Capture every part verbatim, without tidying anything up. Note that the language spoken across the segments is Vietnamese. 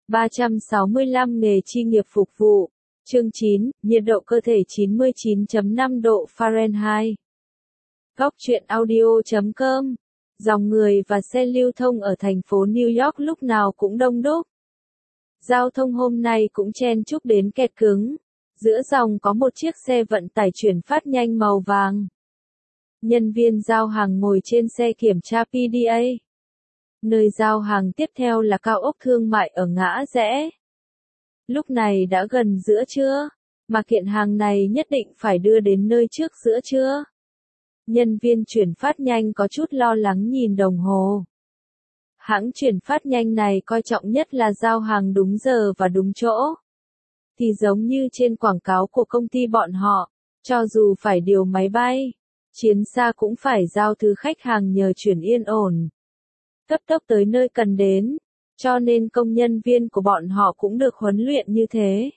ba trăm sáu mươi lăm nghề chi nghiệp phục vụ. Chương chín, nhiệt độ cơ thể chín mươi chín phẩy năm độ Fahrenheit. Góc truyện audio chấm com. Dòng người và xe lưu thông ở thành phố New York lúc nào cũng đông đúc. Giao thông hôm nay cũng chen chúc đến kẹt cứng. Giữa dòng có một chiếc xe vận tải chuyển phát nhanh màu vàng. Nhân viên giao hàng ngồi trên xe kiểm tra pê đê a. Nơi giao hàng tiếp theo là cao ốc thương mại ở ngã rẽ. Lúc này đã gần giữa trưa, mà kiện hàng này nhất định phải đưa đến nơi trước giữa trưa. Nhân viên chuyển phát nhanh có chút lo lắng nhìn đồng hồ. Hãng chuyển phát nhanh này coi trọng nhất là giao hàng đúng giờ và đúng chỗ. Thì giống như trên quảng cáo của công ty bọn họ, cho dù phải điều máy bay, chiến xa cũng phải giao thứ khách hàng nhờ chuyển yên ổn. Cấp tốc tới nơi cần đến, cho nên công nhân viên của bọn họ cũng được huấn luyện như thế.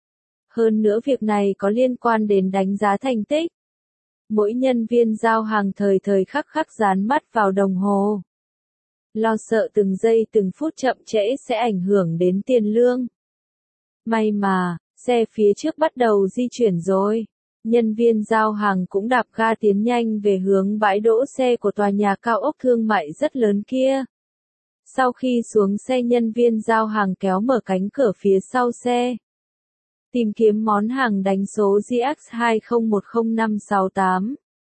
Hơn nữa việc này có liên quan đến đánh giá thành tích. Mỗi nhân viên giao hàng thời thời khắc khắc dán mắt vào đồng hồ. Lo sợ từng giây từng phút chậm trễ sẽ ảnh hưởng đến tiền lương. May mà, xe phía trước bắt đầu di chuyển rồi. Nhân viên giao hàng cũng đạp ga tiến nhanh về hướng bãi đỗ xe của tòa nhà cao ốc thương mại rất lớn kia. Sau khi xuống xe, nhân viên giao hàng kéo mở cánh cửa phía sau xe. Tìm kiếm món hàng đánh số G X hai không một không năm sáu tám.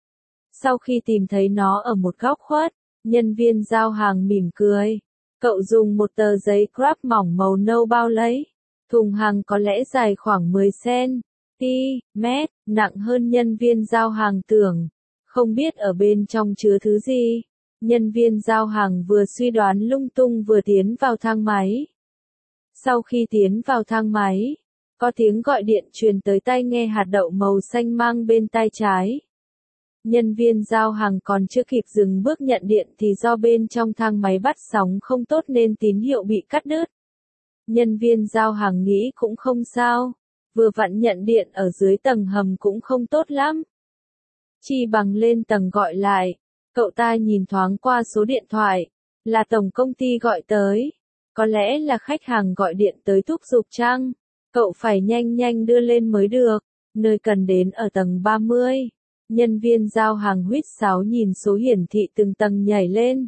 Sau khi tìm thấy nó ở một góc khuất, nhân viên giao hàng mỉm cười. Cậu dùng một tờ giấy crap mỏng màu nâu bao lấy. Thùng hàng có lẽ dài khoảng mười xăng-ti-mét, nặng hơn nhân viên giao hàng tưởng. Không biết ở bên trong chứa thứ gì. Nhân viên giao hàng vừa suy đoán lung tung vừa tiến vào thang máy. Sau khi tiến vào thang máy, có tiếng gọi điện truyền tới tai nghe hạt đậu màu xanh mang bên tai trái. Nhân viên giao hàng còn chưa kịp dừng bước nhận điện thì do bên trong thang máy bắt sóng không tốt nên tín hiệu bị cắt đứt. Nhân viên giao hàng nghĩ cũng không sao, vừa vặn nhận điện ở dưới tầng hầm cũng không tốt lắm. Chi bằng lên tầng gọi lại. Cậu ta nhìn thoáng qua số điện thoại, là tổng công ty gọi tới. Có lẽ là khách hàng gọi điện tới thúc giục chăng? Cậu phải nhanh nhanh đưa lên mới được, nơi cần đến ở tầng ba mươi. Nhân viên giao hàng huýt sáo nhìn số hiển thị từng tầng nhảy lên.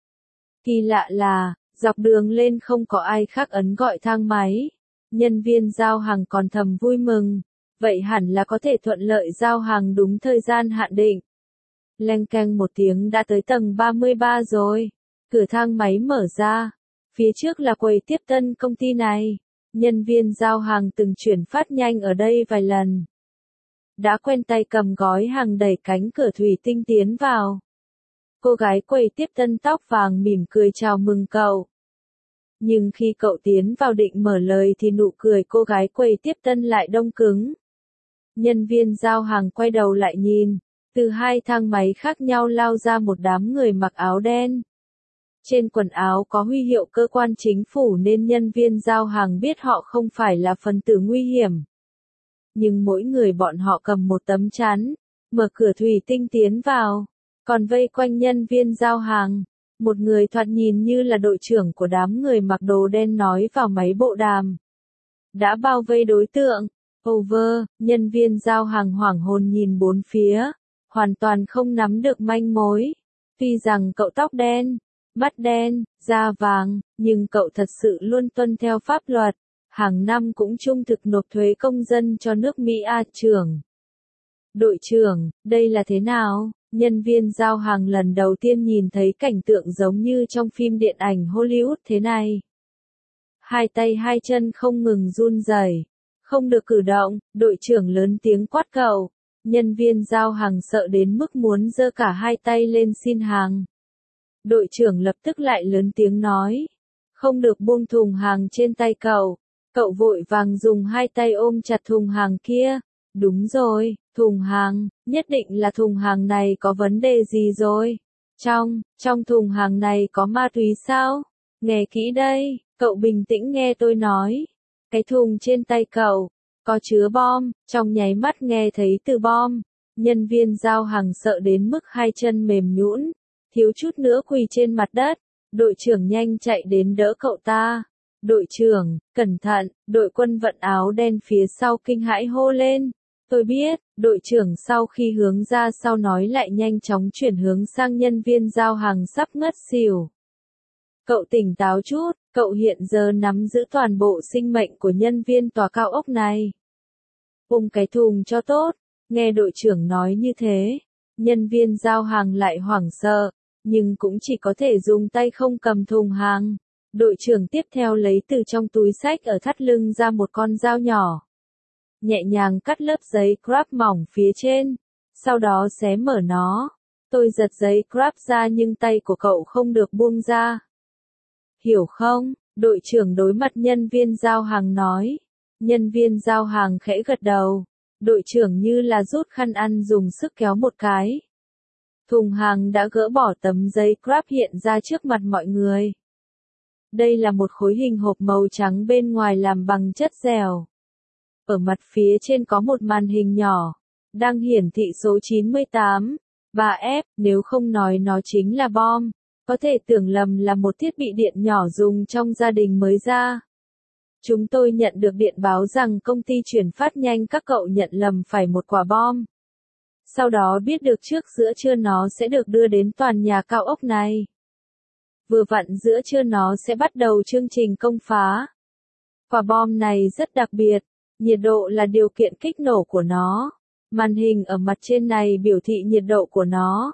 Kỳ lạ là, dọc đường lên không có ai khác ấn gọi thang máy. Nhân viên giao hàng còn thầm vui mừng, vậy hẳn là có thể thuận lợi giao hàng đúng thời gian hạn định. Leng keng một tiếng đã tới tầng ba mươi ba rồi. Cửa thang máy mở ra. Phía trước là quầy tiếp tân công ty này. Nhân viên giao hàng từng chuyển phát nhanh ở đây vài lần. Đã quen tay cầm gói hàng đẩy cánh cửa thủy tinh tiến vào. Cô gái quầy tiếp tân tóc vàng mỉm cười chào mừng cậu. Nhưng khi cậu tiến vào định mở lời thì nụ cười cô gái quầy tiếp tân lại đông cứng. Nhân viên giao hàng quay đầu lại nhìn. Từ hai thang máy khác nhau lao ra một đám người mặc áo đen. Trên quần áo có huy hiệu cơ quan chính phủ nên nhân viên giao hàng biết họ không phải là phần tử nguy hiểm. Nhưng mỗi người bọn họ cầm một tấm chắn, mở cửa thủy tinh tiến vào, còn vây quanh nhân viên giao hàng. Một người thoạt nhìn như là đội trưởng của đám người mặc đồ đen nói vào máy bộ đàm. Đã bao vây đối tượng. Over, nhân viên giao hàng hoảng hồn nhìn bốn phía. Hoàn toàn không nắm được manh mối. Tuy rằng cậu tóc đen, mắt đen, da vàng, nhưng cậu thật sự luôn tuân theo pháp luật. Hàng năm cũng trung thực nộp thuế công dân cho nước Mỹ. A trưởng. Đội trưởng, đây là thế nào? Nhân viên giao hàng lần đầu tiên nhìn thấy cảnh tượng giống như trong phim điện ảnh Hollywood thế này. Hai tay hai chân không ngừng run rẩy, không được cử động, đội trưởng lớn tiếng quát cậu. Nhân viên giao hàng sợ đến mức muốn giơ cả hai tay lên xin hàng. Đội trưởng lập tức lại lớn tiếng nói. Không được buông thùng hàng trên tay cậu. Cậu vội vàng dùng hai tay ôm chặt thùng hàng kia. Đúng rồi, thùng hàng, nhất định là thùng hàng này có vấn đề gì rồi. Trong, trong thùng hàng này có ma túy sao? Nghe kỹ đây, cậu bình tĩnh nghe tôi nói. Cái thùng trên tay cậu có chứa bom. Trong nháy mắt nghe thấy từ bom, nhân viên giao hàng sợ đến mức hai chân mềm nhũn, thiếu chút nữa quỳ trên mặt đất. Đội trưởng nhanh chạy đến đỡ cậu ta. Đội trưởng, cẩn thận, đội quân vận áo đen phía sau kinh hãi hô lên. Tôi biết, đội trưởng sau khi hướng ra sau nói lại nhanh chóng chuyển hướng sang nhân viên giao hàng sắp ngất xỉu. Cậu tỉnh táo chút, cậu hiện giờ nắm giữ toàn bộ sinh mệnh của nhân viên tòa cao ốc này. Ôm cái thùng cho tốt, nghe đội trưởng nói như thế, nhân viên giao hàng lại hoảng sợ, nhưng cũng chỉ có thể dùng tay không cầm thùng hàng. Đội trưởng tiếp theo lấy từ trong túi xách ở thắt lưng ra một con dao nhỏ. Nhẹ nhàng cắt lớp giấy crap mỏng phía trên, sau đó xé mở nó. Tôi giật giấy crap ra nhưng tay của cậu không được buông ra. Hiểu không? Đội trưởng đối mặt nhân viên giao hàng nói. Nhân viên giao hàng khẽ gật đầu. Đội trưởng như là rút khăn ăn dùng sức kéo một cái. Thùng hàng đã gỡ bỏ tấm giấy crap hiện ra trước mặt mọi người. Đây là một khối hình hộp màu trắng bên ngoài làm bằng chất dẻo. Ở mặt phía trên có một màn hình nhỏ, đang hiển thị số chín mươi tám, ba F, nếu không nói nó chính là bom, có thể tưởng lầm là một thiết bị điện nhỏ dùng trong gia đình mới ra. Chúng tôi nhận được điện báo rằng công ty chuyển phát nhanh các cậu nhận lầm phải một quả bom. Sau đó biết được trước giữa trưa nó sẽ được đưa đến toàn nhà cao ốc này. Vừa vặn giữa trưa nó sẽ bắt đầu chương trình công phá. Quả bom này rất đặc biệt, nhiệt độ là điều kiện kích nổ của nó. Màn hình ở mặt trên này biểu thị nhiệt độ của nó.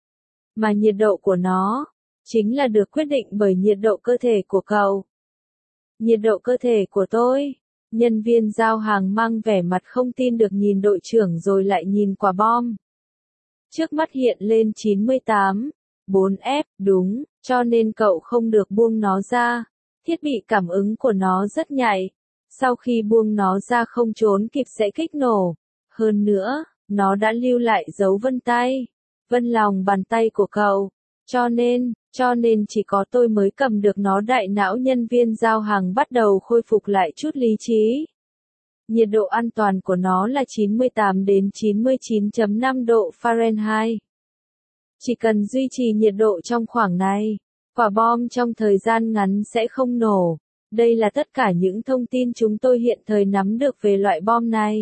Mà nhiệt độ của nó, chính là được quyết định bởi nhiệt độ cơ thể của cậu. Nhiệt độ cơ thể của tôi. Nhân viên giao hàng mang vẻ mặt không tin được nhìn đội trưởng rồi lại nhìn quả bom. Trước mắt hiện lên chín mươi tám, bốn F, đúng, cho nên cậu không được buông nó ra. Thiết bị cảm ứng của nó rất nhạy. Sau khi buông nó ra không trốn kịp sẽ kích nổ. Hơn nữa, nó đã lưu lại dấu vân tay, vân lòng bàn tay của cậu. Cho nên, cho nên chỉ có tôi mới cầm được nó. Đại não nhân viên giao hàng bắt đầu khôi phục lại chút lý trí. Nhiệt độ an toàn của nó là chín mươi tám đến chín mươi chín phẩy năm độ Fahrenheit. Chỉ cần duy trì nhiệt độ trong khoảng này, quả bom trong thời gian ngắn sẽ không nổ. Đây là tất cả những thông tin chúng tôi hiện thời nắm được về loại bom này.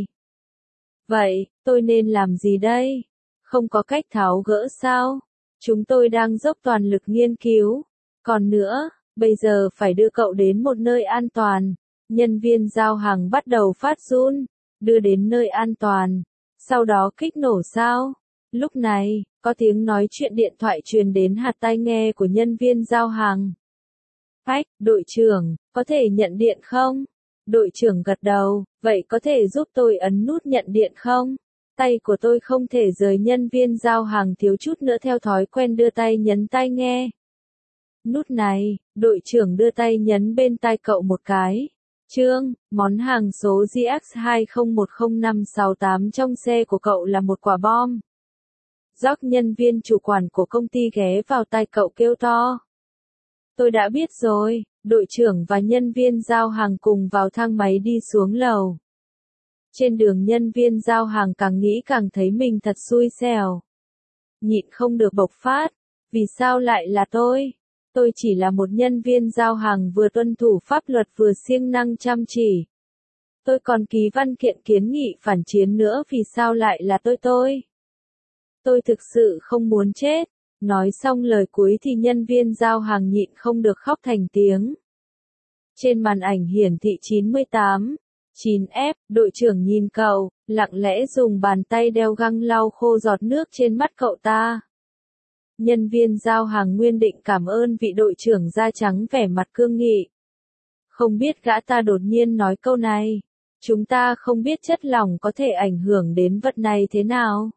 Vậy, tôi nên làm gì đây? Không có cách tháo gỡ sao? Chúng tôi đang dốc toàn lực nghiên cứu. Còn nữa, bây giờ phải đưa cậu đến một nơi an toàn. Nhân viên giao hàng bắt đầu phát run. Đưa đến nơi an toàn. Sau đó kích nổ sao? Lúc này, có tiếng nói chuyện điện thoại truyền đến hạt tai nghe của nhân viên giao hàng. Ách, đội trưởng, có thể nhận điện không? Đội trưởng gật đầu, vậy có thể giúp tôi ấn nút nhận điện không? Tay của tôi không thể rời. Nhân viên giao hàng thiếu chút nữa theo thói quen đưa tay nhấn tai nghe. Nút này, đội trưởng đưa tay nhấn bên tai cậu một cái. Trương, món hàng số G X hai không một không năm sáu tám trong xe của cậu là một quả bom. Doc, nhân viên chủ quản của công ty ghé vào tai cậu kêu to. Tôi đã biết rồi. Đội trưởng và nhân viên giao hàng cùng vào thang máy đi xuống lầu. Trên đường nhân viên giao hàng càng nghĩ càng thấy mình thật xui xẻo. Nhịn không được bộc phát. Vì sao lại là tôi? Tôi chỉ là một nhân viên giao hàng vừa tuân thủ pháp luật vừa siêng năng chăm chỉ. Tôi còn ký văn kiện kiến nghị phản chiến nữa, vì sao lại là tôi tôi? Tôi thực sự không muốn chết. Nói xong lời cuối thì nhân viên giao hàng nhịn không được khóc thành tiếng. Trên màn ảnh hiển thị chín mươi tám, chín F, đội trưởng nhìn cậu, lặng lẽ dùng bàn tay đeo găng lau khô giọt nước trên mắt cậu ta. Nhân viên giao hàng nguyên định cảm ơn vị đội trưởng da trắng vẻ mặt cương nghị. Không biết gã ta đột nhiên nói câu này. Chúng ta không biết chất lỏng có thể ảnh hưởng đến vật này thế nào.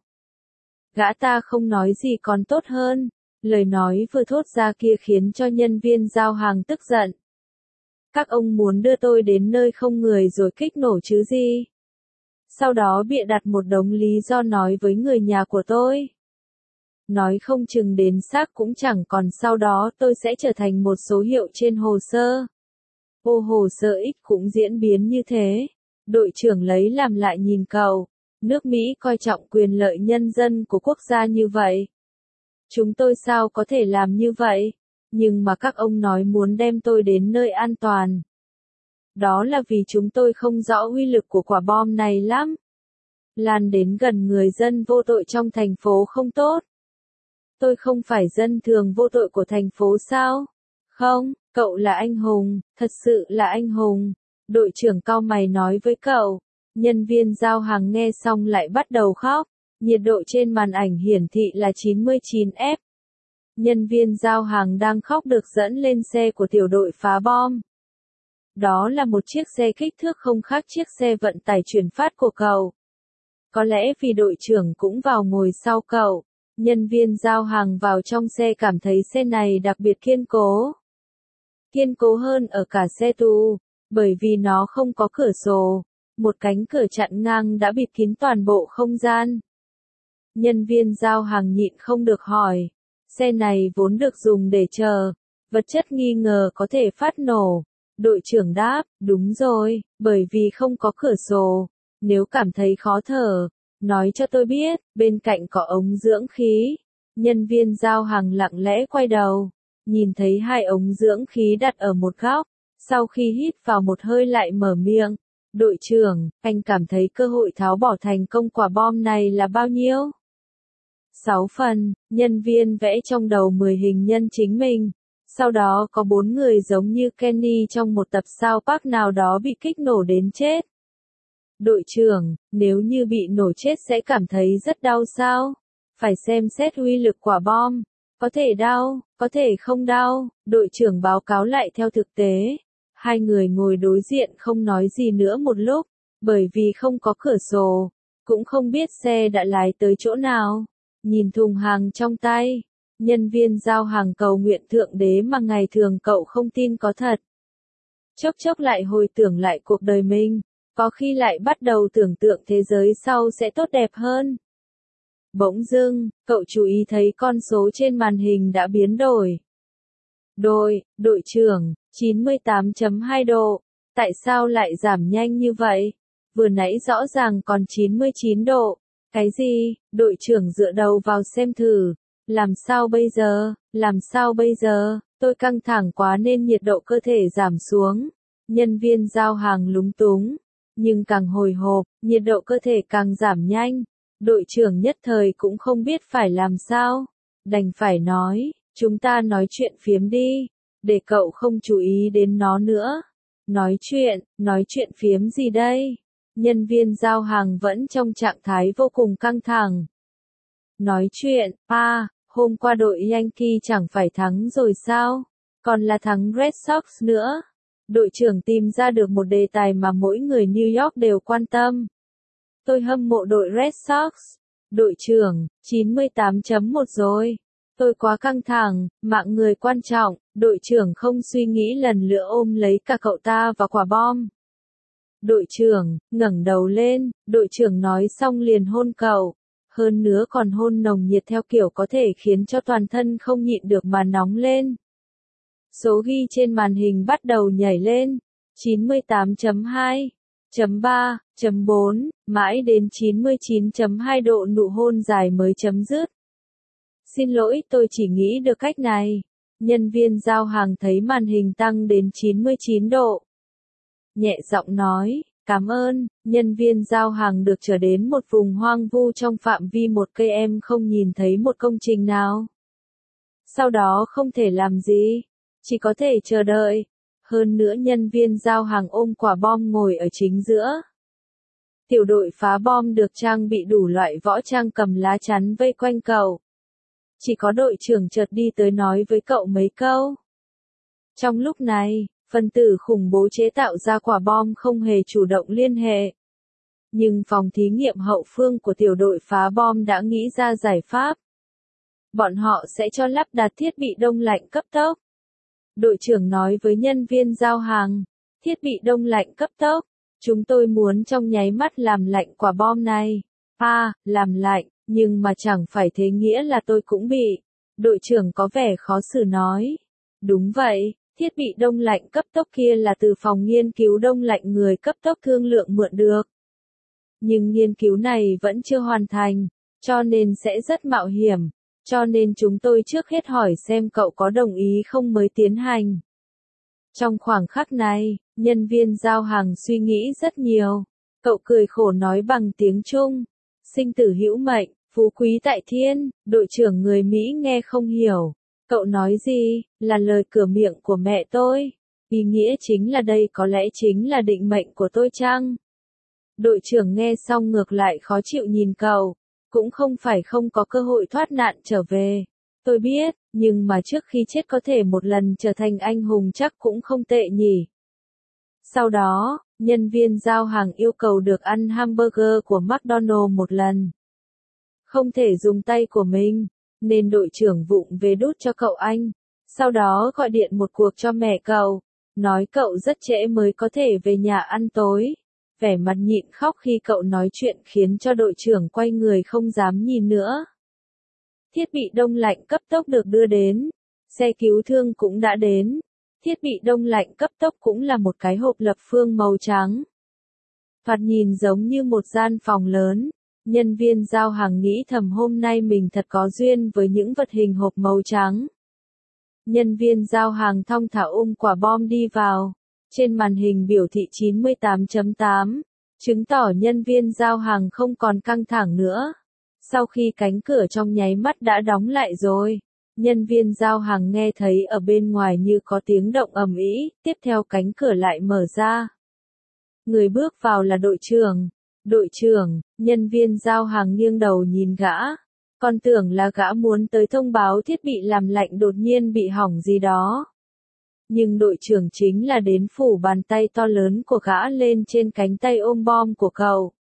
Gã ta không nói gì còn tốt hơn. Lời nói vừa thốt ra kia khiến cho nhân viên giao hàng tức giận. Các ông muốn đưa tôi đến nơi không người rồi kích nổ chứ gì? Sau đó bịa đặt một đống lý do nói với người nhà của tôi. Nói không chừng đến xác cũng chẳng còn, sau đó tôi sẽ trở thành một số hiệu trên hồ sơ. Ô, hồ sơ X cũng diễn biến như thế. Đội trưởng lấy làm lại nhìn cậu. Nước Mỹ coi trọng quyền lợi nhân dân của quốc gia như vậy. Chúng tôi sao có thể làm như vậy? Nhưng mà các ông nói muốn đem tôi đến nơi an toàn. Đó là vì chúng tôi không rõ uy lực của quả bom này lắm. Lan đến gần người dân vô tội trong thành phố không tốt. Tôi không phải dân thường vô tội của thành phố sao? Không, cậu là anh hùng, thật sự là anh hùng. Đội trưởng cau mày nói với cậu. Nhân viên giao hàng nghe xong lại bắt đầu khóc. Nhiệt độ trên màn ảnh hiển thị là chín mươi chín F. Nhân viên giao hàng đang khóc được dẫn lên xe của tiểu đội phá bom. Đó là một chiếc xe kích thước không khác chiếc xe vận tải chuyển phát của cậu. Có lẽ vì đội trưởng cũng vào ngồi sau cậu, nhân viên giao hàng vào trong xe cảm thấy xe này đặc biệt kiên cố. Kiên cố hơn ở cả xe tù, bởi vì nó không có cửa sổ, một cánh cửa chặn ngang đã bịt kín toàn bộ không gian. Nhân viên giao hàng nhịn không được hỏi, xe này vốn được dùng để chờ, vật chất nghi ngờ có thể phát nổ. Đội trưởng đáp, đúng rồi, bởi vì không có cửa sổ. Nếu cảm thấy khó thở, nói cho tôi biết, bên cạnh có ống dưỡng khí. Nhân viên giao hàng lặng lẽ quay đầu, nhìn thấy hai ống dưỡng khí đặt ở một góc, sau khi hít vào một hơi lại mở miệng. Đội trưởng, anh cảm thấy cơ hội tháo bỏ thành công quả bom này là bao nhiêu? sáu phần, nhân viên vẽ trong đầu mười hình nhân chính mình. Sau đó có bốn người giống như Kenny trong một tập South Park nào đó bị kích nổ đến chết. Đội trưởng, nếu như bị nổ chết sẽ cảm thấy rất đau sao? Phải xem xét uy lực quả bom. Có thể đau, có thể không đau. Đội trưởng báo cáo lại theo thực tế. Hai người ngồi đối diện không nói gì nữa một lúc, bởi vì không có cửa sổ, cũng không biết xe đã lái tới chỗ nào. Nhìn thùng hàng trong tay, nhân viên giao hàng cầu nguyện thượng đế mà ngày thường cậu không tin có thật. Chốc chốc lại hồi tưởng lại cuộc đời mình, có khi lại bắt đầu tưởng tượng thế giới sau sẽ tốt đẹp hơn. Bỗng dưng, cậu chú ý thấy con số trên màn hình đã biến đổi. Đội, đội trưởng, chín mươi tám phẩy hai độ. Tại sao lại giảm nhanh như vậy? Vừa nãy rõ ràng còn chín mươi chín độ. Cái gì? Đội trưởng dựa đầu vào xem thử. Làm sao bây giờ? Làm sao bây giờ? Tôi căng thẳng quá nên nhiệt độ cơ thể giảm xuống. Nhân viên giao hàng lúng túng. Nhưng càng hồi hộp, nhiệt độ cơ thể càng giảm nhanh. Đội trưởng nhất thời cũng không biết phải làm sao. Đành phải nói, chúng ta nói chuyện phiếm đi. Để cậu không chú ý đến nó nữa. Nói chuyện, nói chuyện phiếm gì đây? Nhân viên giao hàng vẫn trong trạng thái vô cùng căng thẳng. Nói chuyện, à, hôm qua đội Yankee chẳng phải thắng rồi sao? Còn là thắng Red Sox nữa. Đội trưởng tìm ra được một đề tài mà mỗi người New York đều quan tâm. Tôi hâm mộ đội Red Sox. Đội trưởng, chín mươi tám phẩy một rồi. Tôi quá căng thẳng, mạng người quan trọng. Đội trưởng không suy nghĩ lần nữa ôm lấy cả cậu ta và quả bom. Đội trưởng, ngẩng đầu lên, đội trưởng nói xong liền hôn cậu. Hơn nữa còn hôn nồng nhiệt theo kiểu có thể khiến cho toàn thân không nhịn được mà nóng lên. Số ghi trên màn hình bắt đầu nhảy lên. chín mươi tám phẩy hai, ba, bốn, mãi đến chín mươi chín phẩy hai độ nụ hôn dài mới chấm dứt. Xin lỗi, tôi chỉ nghĩ được cách này. Nhân viên giao hàng thấy màn hình tăng đến chín mươi chín độ. Nhẹ giọng nói, cảm ơn. Nhân viên giao hàng được trở đến một vùng hoang vu trong phạm vi một cây em không nhìn thấy một công trình nào. Sau đó không thể làm gì, chỉ có thể chờ đợi. Hơn nữa nhân viên giao hàng ôm quả bom ngồi ở chính giữa. Tiểu đội phá bom được trang bị đủ loại võ trang cầm lá chắn vây quanh cậu. Chỉ có đội trưởng chợt đi tới nói với cậu mấy câu. Trong lúc này, phần tử khủng bố chế tạo ra quả bom không hề chủ động liên hệ. Nhưng phòng thí nghiệm hậu phương của tiểu đội phá bom đã nghĩ ra giải pháp. Bọn họ sẽ cho lắp đặt thiết bị đông lạnh cấp tốc. Đội trưởng nói với nhân viên giao hàng, thiết bị đông lạnh cấp tốc, chúng tôi muốn trong nháy mắt làm lạnh quả bom này. À, làm lạnh, nhưng mà chẳng phải thế nghĩa là tôi cũng bị. Đội trưởng có vẻ khó xử nói. Đúng vậy, thiết bị đông lạnh cấp tốc kia là từ phòng nghiên cứu đông lạnh người cấp tốc thương lượng mượn được. Nhưng nghiên cứu này vẫn chưa hoàn thành, cho nên sẽ rất mạo hiểm. Cho nên chúng tôi trước hết hỏi xem cậu có đồng ý không mới tiến hành. Trong khoảng khắc này, Nhân viên giao hàng suy nghĩ rất nhiều. Cậu cười khổ nói bằng tiếng Trung. Sinh tử hữu mệnh, phú quý tại thiên, đội trưởng người Mỹ nghe không hiểu. Cậu nói gì, là lời cửa miệng của mẹ tôi. Ý nghĩa chính là đây có lẽ chính là định mệnh của tôi chăng? Đội trưởng nghe xong ngược lại khó chịu nhìn cậu. Cũng không phải không có cơ hội thoát nạn trở về. Tôi biết, nhưng mà trước khi chết có thể một lần trở thành anh hùng chắc cũng không tệ nhỉ. Sau đó, nhân viên giao hàng yêu cầu được ăn hamburger của McDonald's một lần. Không thể dùng tay của mình, nên đội trưởng vụng về đút cho cậu anh. Sau đó gọi điện một cuộc cho mẹ cậu, nói cậu rất trễ mới có thể về nhà ăn tối. Vẻ mặt nhịn khóc khi cậu nói chuyện khiến cho đội trưởng quay người không dám nhìn nữa. Thiết bị đông lạnh cấp tốc được đưa đến. Xe cứu thương cũng đã đến. Thiết bị đông lạnh cấp tốc cũng là một cái hộp lập phương màu trắng. Thoạt nhìn giống như một gian phòng lớn. Nhân viên giao hàng nghĩ thầm hôm nay mình thật có duyên với những vật hình hộp màu trắng. Nhân viên giao hàng thong thả ôm quả bom đi vào. Trên màn hình biểu thị chín mươi tám chấm tám, chứng tỏ nhân viên giao hàng không còn căng thẳng nữa. Sau khi cánh cửa trong nháy mắt đã đóng lại rồi, nhân viên giao hàng nghe thấy ở bên ngoài như có tiếng động ầm ĩ, tiếp theo cánh cửa lại mở ra. Người bước vào là đội trưởng. Đội trưởng, nhân viên giao hàng nghiêng đầu nhìn gã. Còn tưởng là gã muốn tới thông báo thiết bị làm lạnh đột nhiên bị hỏng gì đó. Nhưng đội trưởng chính là đến phủ bàn tay to lớn của gã lên trên cánh tay ôm bom của cậu.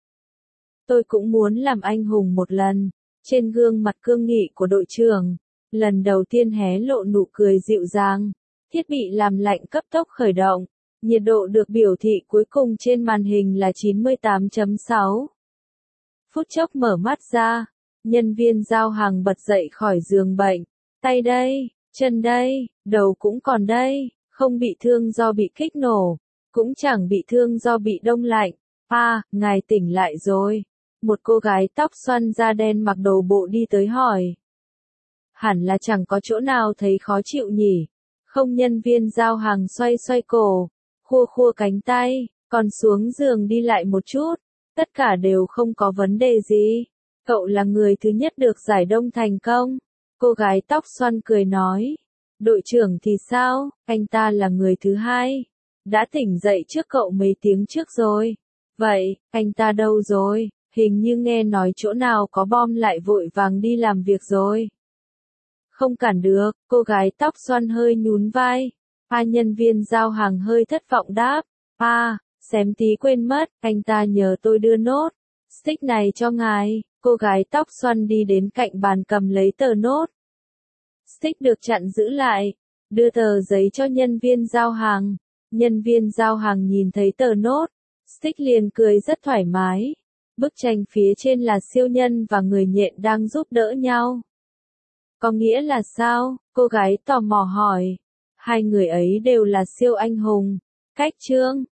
Tôi cũng muốn làm anh hùng một lần. Trên gương mặt cương nghị của đội trưởng, lần đầu tiên hé lộ nụ cười dịu dàng. Thiết bị làm lạnh cấp tốc khởi động. Nhiệt độ được biểu thị cuối cùng trên màn hình là chín mươi tám chấm sáu. Phút chốc mở mắt ra, nhân viên giao hàng bật dậy khỏi giường bệnh. Tay đây, chân đây, đầu cũng còn đây, không bị thương do bị kích nổ, cũng chẳng bị thương do bị đông lạnh. À, ngài tỉnh lại rồi. Một cô gái tóc xoăn da đen mặc đồ bộ đi tới hỏi. Hẳn là chẳng có chỗ nào thấy khó chịu nhỉ. Không, nhân viên giao hàng xoay xoay cổ, khua khua cánh tay, còn xuống giường đi lại một chút. Tất cả đều không có vấn đề gì. Cậu là người thứ nhất được giải đông thành công. Cô gái tóc xoăn cười nói. Đội trưởng thì sao, anh ta là người thứ hai. Đã tỉnh dậy trước cậu mấy tiếng trước rồi. Vậy, anh ta đâu rồi? Hình như nghe nói chỗ nào có bom lại vội vàng đi làm việc rồi. Không cản được, cô gái tóc xoăn hơi nhún vai. A nhân viên giao hàng hơi thất vọng đáp. À, xém tí quên mất, anh ta nhờ tôi đưa nốt. Stick này cho ngài. Cô gái tóc xoăn đi đến cạnh bàn cầm lấy tờ nốt. Stick được chặn giữ lại. Đưa tờ giấy cho nhân viên giao hàng. Nhân viên giao hàng nhìn thấy tờ nốt. Stick liền cười rất thoải mái. Bức tranh phía trên là siêu nhân và người nhện đang giúp đỡ nhau. Có nghĩa là sao? Cô gái tò mò hỏi. Hai người ấy đều là siêu anh hùng. Cách chương,